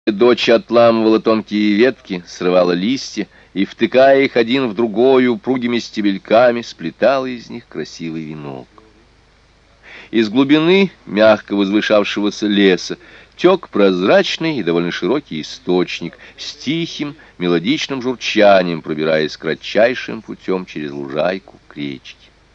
Дочь отламывала тонкие ветки, срывала листья и, втыкая их один в другой упругими стебельками, сплетала из них красивый венок. Из глубины мягко возвышавшегося леса тек прозрачный и довольно широкий источник с тихим мелодичным журчанием, пробираясь кратчайшим путем через лужайку к речке.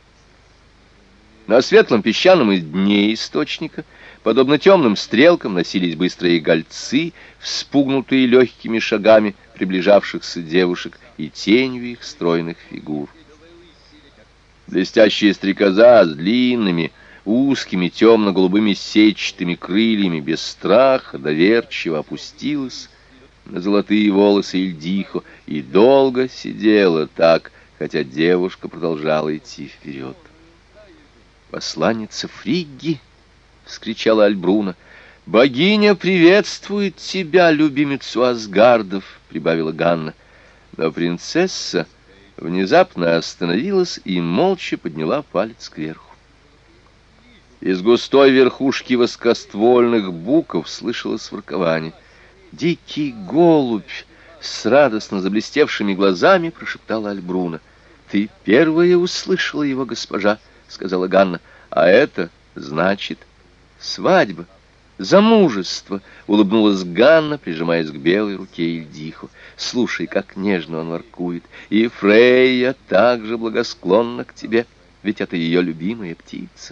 На светлом песчаном дне источника, подобно темным стрелкам, носились быстрые гольцы, вспугнутые легкими шагами приближавшихся девушек и тенью их стройных фигур. Блестящая стрекоза с длинными, узкими, темно-голубыми сетчатыми крыльями без страха доверчиво опустилась на золотые волосы Ильдихо и долго сидела так, хотя девушка продолжала идти вперед. «Посланница Фригги!» — вскричала Альбруна. «Богиня приветствует тебя, любимицу Асгардов!» — прибавила Ганна. Но принцесса внезапно остановилась и молча подняла палец кверху. Из густой верхушки воскоствольных буков слышалось воркование. «Дикий голубь!» — с радостно заблестевшими глазами прошептала Альбруна. «Ты первая услышала его, госпожа!» — сказала Ганна. «А это значит свадьба, замужество», — улыбнулась Ганна, прижимаясь к белой руке Ильдихо. «Слушай, как нежно он воркует. И Фрейя также благосклонна к тебе, ведь это ее любимая птица».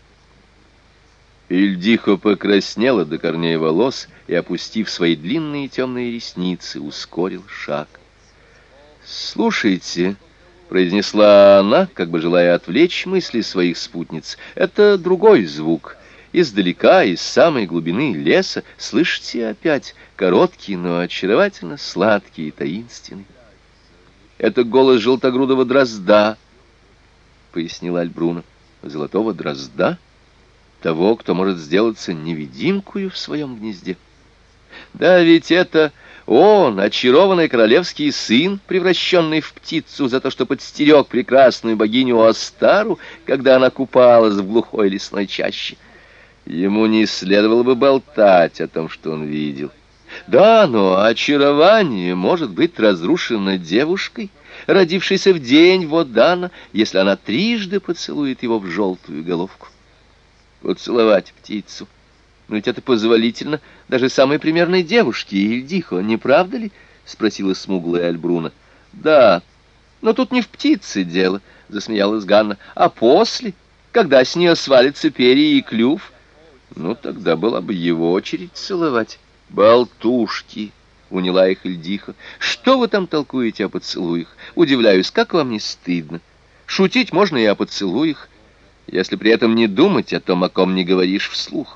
Ильдихо покраснела до корней волос и, опустив свои длинные темные ресницы, ускорил шаг. «Слушайте», — произнесла она, как бы желая отвлечь мысли своих спутниц, — «это другой звук. Издалека, из самой глубины леса, слышите опять, короткий, но очаровательно сладкий и таинственный. Это голос желтогрудого дрозда», — пояснила Альбруна. «Золотого дрозда? Того, кто может сделаться невидимкою в своем гнезде. Да ведь это он, очарованный королевский сын, превращенный в птицу за то, что подстерег прекрасную богиню Астару, когда она купалась в глухой лесной чаще. Ему не следовало бы болтать о том, что он видел. Да, но очарование может быть разрушено девушкой, родившейся в день Водана, если она трижды поцелует его в желтую головку. Поцеловать птицу. Но ведь это позволительно даже самой примерной девушке, Ильдихо, не правда ли? — спросила смуглая Альбруна. — Да, но тут не в птице дело, — засмеялась Ганна, — а после, когда с нее свалятся перья и клюв. Ну, тогда была бы его очередь целовать. — Болтушки! — уняла их Ильдихо. — Что вы там толкуете о поцелуях? Удивляюсь, как вам не стыдно? Шутить можно и о поцелуях, если при этом не думать о том, о ком не говоришь вслух.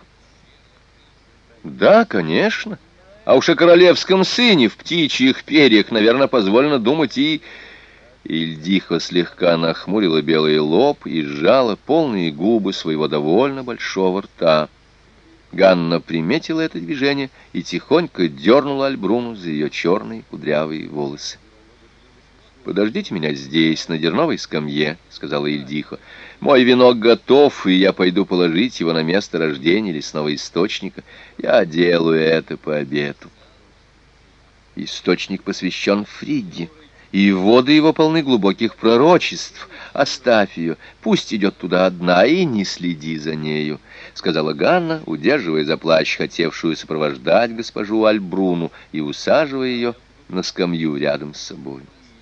Да, конечно. А уж о королевском сыне в птичьих перьях, наверное, позволено думать и... Ильдихо слегка нахмурила белый лоб и сжала полные губы своего довольно большого рта. Ганна приметила это движение и тихонько дернула Альбруну за ее черные кудрявые волосы. «Подождите меня здесь, на дерновой скамье», — сказала Ильдихо. «Мой венок готов, и я пойду положить его на место рождения лесного источника. Я делаю это по обету». Источник посвящен Фригге, и воды его полны глубоких пророчеств. Оставь ее, пусть идет туда одна, и не следи за нею, — сказала Ганна, удерживая за плащ хотевшую сопровождать госпожу Альбруну и усаживая ее на скамью рядом с собой.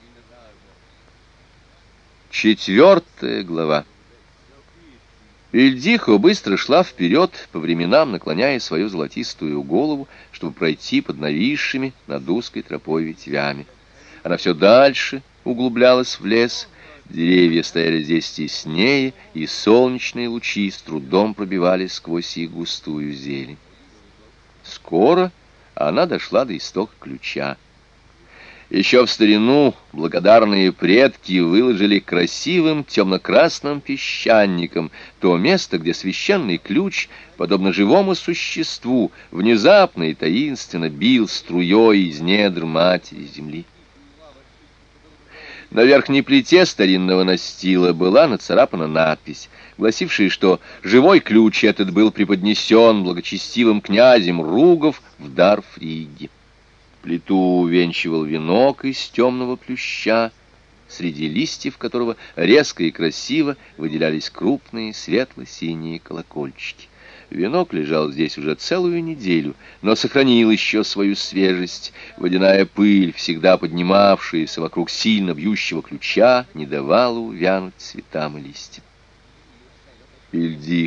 4 глава. Ильдихо быстро шла вперед, по временам наклоняя свою золотистую голову, чтобы пройти под нависшими над узкой тропой ветвями. Она все дальше углублялась в лес, деревья стояли здесь теснее, и солнечные лучи с трудом пробивались сквозь их густую зелень. Скоро она дошла до истока ключа. Еще в старину благодарные предки выложили красивым темно-красным песчаником то место, где священный ключ, подобно живому существу, внезапно и таинственно бил струей из недр матери земли. На верхней плите старинного настила была нацарапана надпись, гласившая, что живой ключ этот был преподнесен благочестивым князем Ругов в дар Фриге. Плиту увенчивал венок из темного плюща, среди листьев которого резко и красиво выделялись крупные светло-синие колокольчики. Венок лежал здесь уже целую неделю, но сохранил еще свою свежесть. Водяная пыль, всегда поднимавшаяся вокруг сильно бьющего ключа, не давала увянуть цветам и листьям. Ильдих